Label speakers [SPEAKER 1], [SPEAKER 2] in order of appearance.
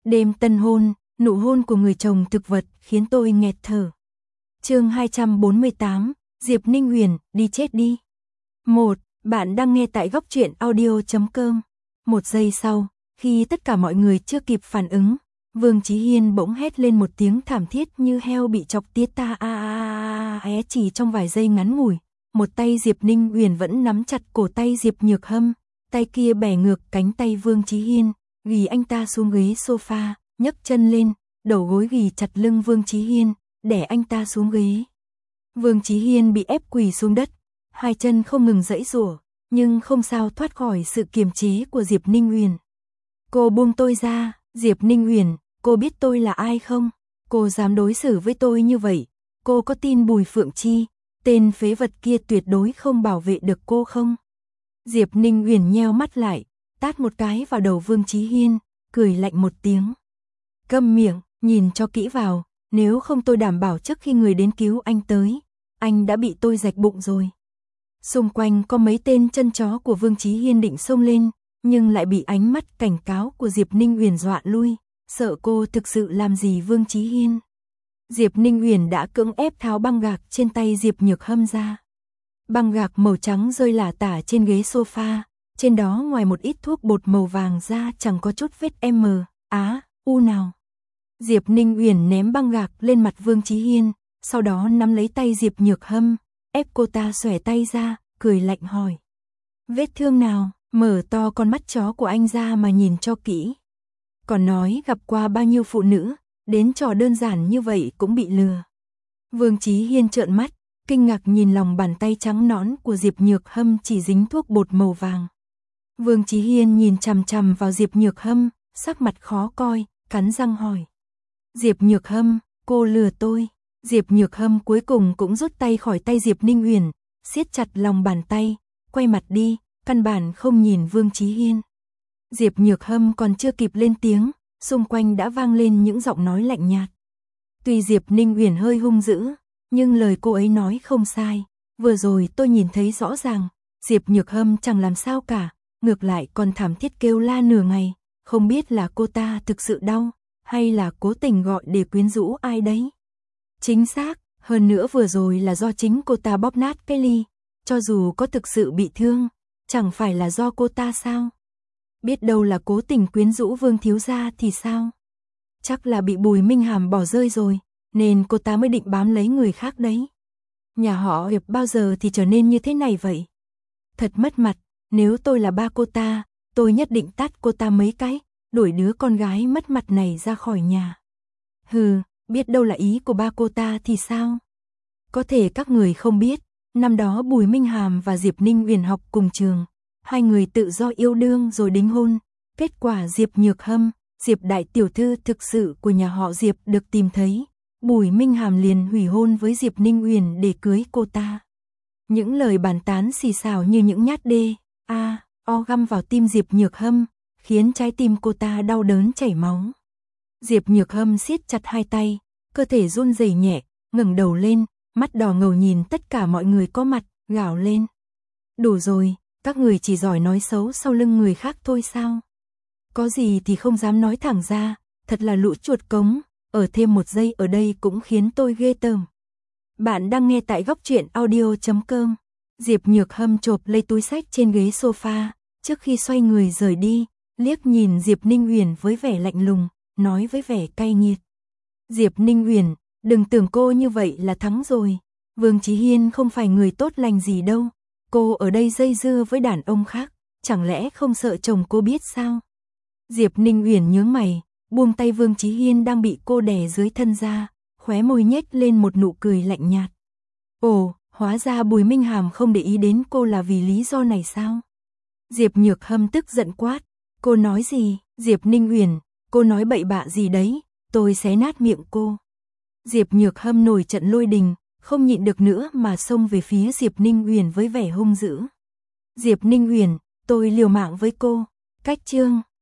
[SPEAKER 1] Đêm tân hôn, nụ hôn của người chồng thực vật khiến tôi nghẹt thở. Chương 248, Diệp Ninh Huyền, đi chết đi. 1. Bạn đang nghe tại góc truyện audio.com. Một giây sau, khi tất cả mọi người chưa kịp phản ứng, Vương Chí Hiên bỗng hét lên một tiếng thảm thiết như heo bị chọc tiết ta chỉ trong vài giây ngắn ngủi. Một tay Diệp Ninh Huyền vẫn nắm chặt cổ tay Diệp Nhược Hâm, tay kia bẻ ngược cánh tay Vương Chí Hiên, ghi anh ta xuống ghế sofa, nhấc chân lên, đầu gối ghi chặt lưng Vương Chí Hiên, đè anh ta xuống ghế. Vương Chí Hiên bị ép quỳ xuống đất, hai chân không ngừng giãy giụa, nhưng không sao thoát khỏi sự kiềm chế của Diệp Ninh Huyền. Cô buông tôi ra, Diệp Ninh Huyền, cô biết tôi là ai không? Cô dám đối xử với tôi như vậy, cô có tin Bùi Phượng Chi, tên phế vật kia tuyệt đối không bảo vệ được cô không? Diệp Ninh Huyền nheo mắt lại, tát một cái vào đầu Vương Chí Hiên, cười lạnh một tiếng. Câm miệng, nhìn cho kỹ vào, nếu không tôi đảm bảo trước khi người đến cứu anh tới, anh đã bị tôi rạch bụng rồi. Xung quanh có mấy tên chân chó của Vương Chí Hiên định xông lên, nhưng lại bị ánh mắt cảnh cáo của Diệp Ninh Huyền dọa lui, sợ cô thực sự làm gì Vương Chí Hiên. Diệp Ninh Huyền đã cưỡng ép tháo băng gạc trên tay Diệp Nhược Hâm ra. Băng gạc màu trắng rơi lả tả trên ghế sofa, trên đó ngoài một ít thuốc bột màu vàng ra chẳng có chút vết U nào. Diệp Ninh Huyền ném băng gạc lên mặt Vương Chí Hiên, sau đó nắm lấy tay Diệp Nhược Hâm, ép cô ta xòe tay ra, cười lạnh hỏi. Vết thương nào? Mở to con mắt chó của anh ra mà nhìn cho kỹ. Còn nói gặp qua bao nhiêu phụ nữ, đến trò đơn giản như vậy cũng bị lừa. Vương Chí Hiên trợn mắt, kinh ngạc nhìn lòng bàn tay trắng nõn của Diệp Nhược Hâm chỉ dính thuốc bột màu vàng. Vương Chí Hiên nhìn chằm chằm vào Diệp Nhược Hâm, sắc mặt khó coi, cắn răng hỏi. Diệp Nhược Hâm, cô lừa tôi. Diệp Nhược Hâm cuối cùng cũng rút tay khỏi tay Diệp Ninh Huyền, siết chặt lòng bàn tay, quay mặt đi, căn bản không nhìn Vương Chí Hiên. Diệp Nhược Hâm còn chưa kịp lên tiếng, xung quanh đã vang lên những giọng nói lạnh nhạt. Tuy Diệp Ninh Huyền hơi hung dữ, nhưng lời cô ấy nói không sai, vừa rồi tôi nhìn thấy rõ ràng, Diệp Nhược Hâm chẳng làm sao cả, ngược lại còn thảm thiết kêu la nửa ngày, không biết là cô ta thực sự đau, hay là cố tình gọi để quyến rũ ai đấy. Chính xác, hơn nữa vừa rồi là do chính cô ta bóp nát cái ly, cho dù có thực sự bị thương, chẳng phải là do cô ta sao? Biết đâu là cố tình quyến rũ Vương thiếu gia thì sao? Chắc là bị Bùi Minh Hàm bỏ rơi rồi, nên cô ta mới định bám lấy người khác đấy. Nhà họ Diệp bao giờ thì trở nên như thế này vậy? Thật mất mặt, nếu tôi là ba cô ta, tôi nhất định tát cô ta mấy cái, đuổi đứa con gái mất mặt này ra khỏi nhà. Hừ, biết đâu là ý của ba cô ta thì sao? Có thể các người không biết, năm đó Bùi Minh Hàm và Diệp Ninh Huyền học cùng trường, hai người tự do yêu đương rồi đính hôn, kết quả Diệp Nhược Hâm, Diệp đại tiểu thư thực sự của nhà họ Diệp được tìm thấy, Bùi Minh Hàm liền hủy hôn với Diệp Ninh Huyền để cưới cô ta. Những lời bàn tán xì xào như những nhát găm vào tim Diệp Nhược Hâm, khiến trái tim cô ta đau đớn chảy máu. Diệp Nhược Hâm siết chặt hai tay, cơ thể run rẩy nhẹ, ngẩng đầu lên, mắt đỏ ngầu nhìn tất cả mọi người có mặt, gào lên. Đủ rồi, các người chỉ giỏi nói xấu sau lưng người khác thôi sao? Có gì thì không dám nói thẳng ra, thật là lũ chuột cống, ở thêm một giây ở đây cũng khiến tôi ghê tởm. Bạn đang nghe tại góc truyện audio.com. Diệp Nhược Hâm chộp lấy túi xách trên ghế sofa, trước khi xoay người rời đi, liếc nhìn Diệp Ninh Huyền với vẻ lạnh lùng, nói với vẻ cay nghiệt. Diệp Ninh Huyền, đừng tưởng cô như vậy là thắng rồi. Vương Chí Hiên không phải người tốt lành gì đâu. Cô ở đây dây dưa với đàn ông khác, chẳng lẽ không sợ chồng cô biết sao? Diệp Ninh Huyền nhướng mày, buông tay Vương Chí Hiên đang bị cô đè dưới thân ra, khóe môi nhếch lên một nụ cười lạnh nhạt. Ồ, hóa ra Bùi Minh Hàm không để ý đến cô là vì lý do này sao? Diệp Nhược Hâm tức giận quát. Cô nói gì? Diệp Ninh Huyền, cô nói bậy bạ gì đấy? Tôi xé nát miệng cô. Diệp Nhược Hâm nổi trận lôi đình, không nhịn được nữa mà xông về phía Diệp Ninh Huyền với vẻ hung dữ. Diệp Ninh Huyền, tôi liều mạng với cô. Cách chương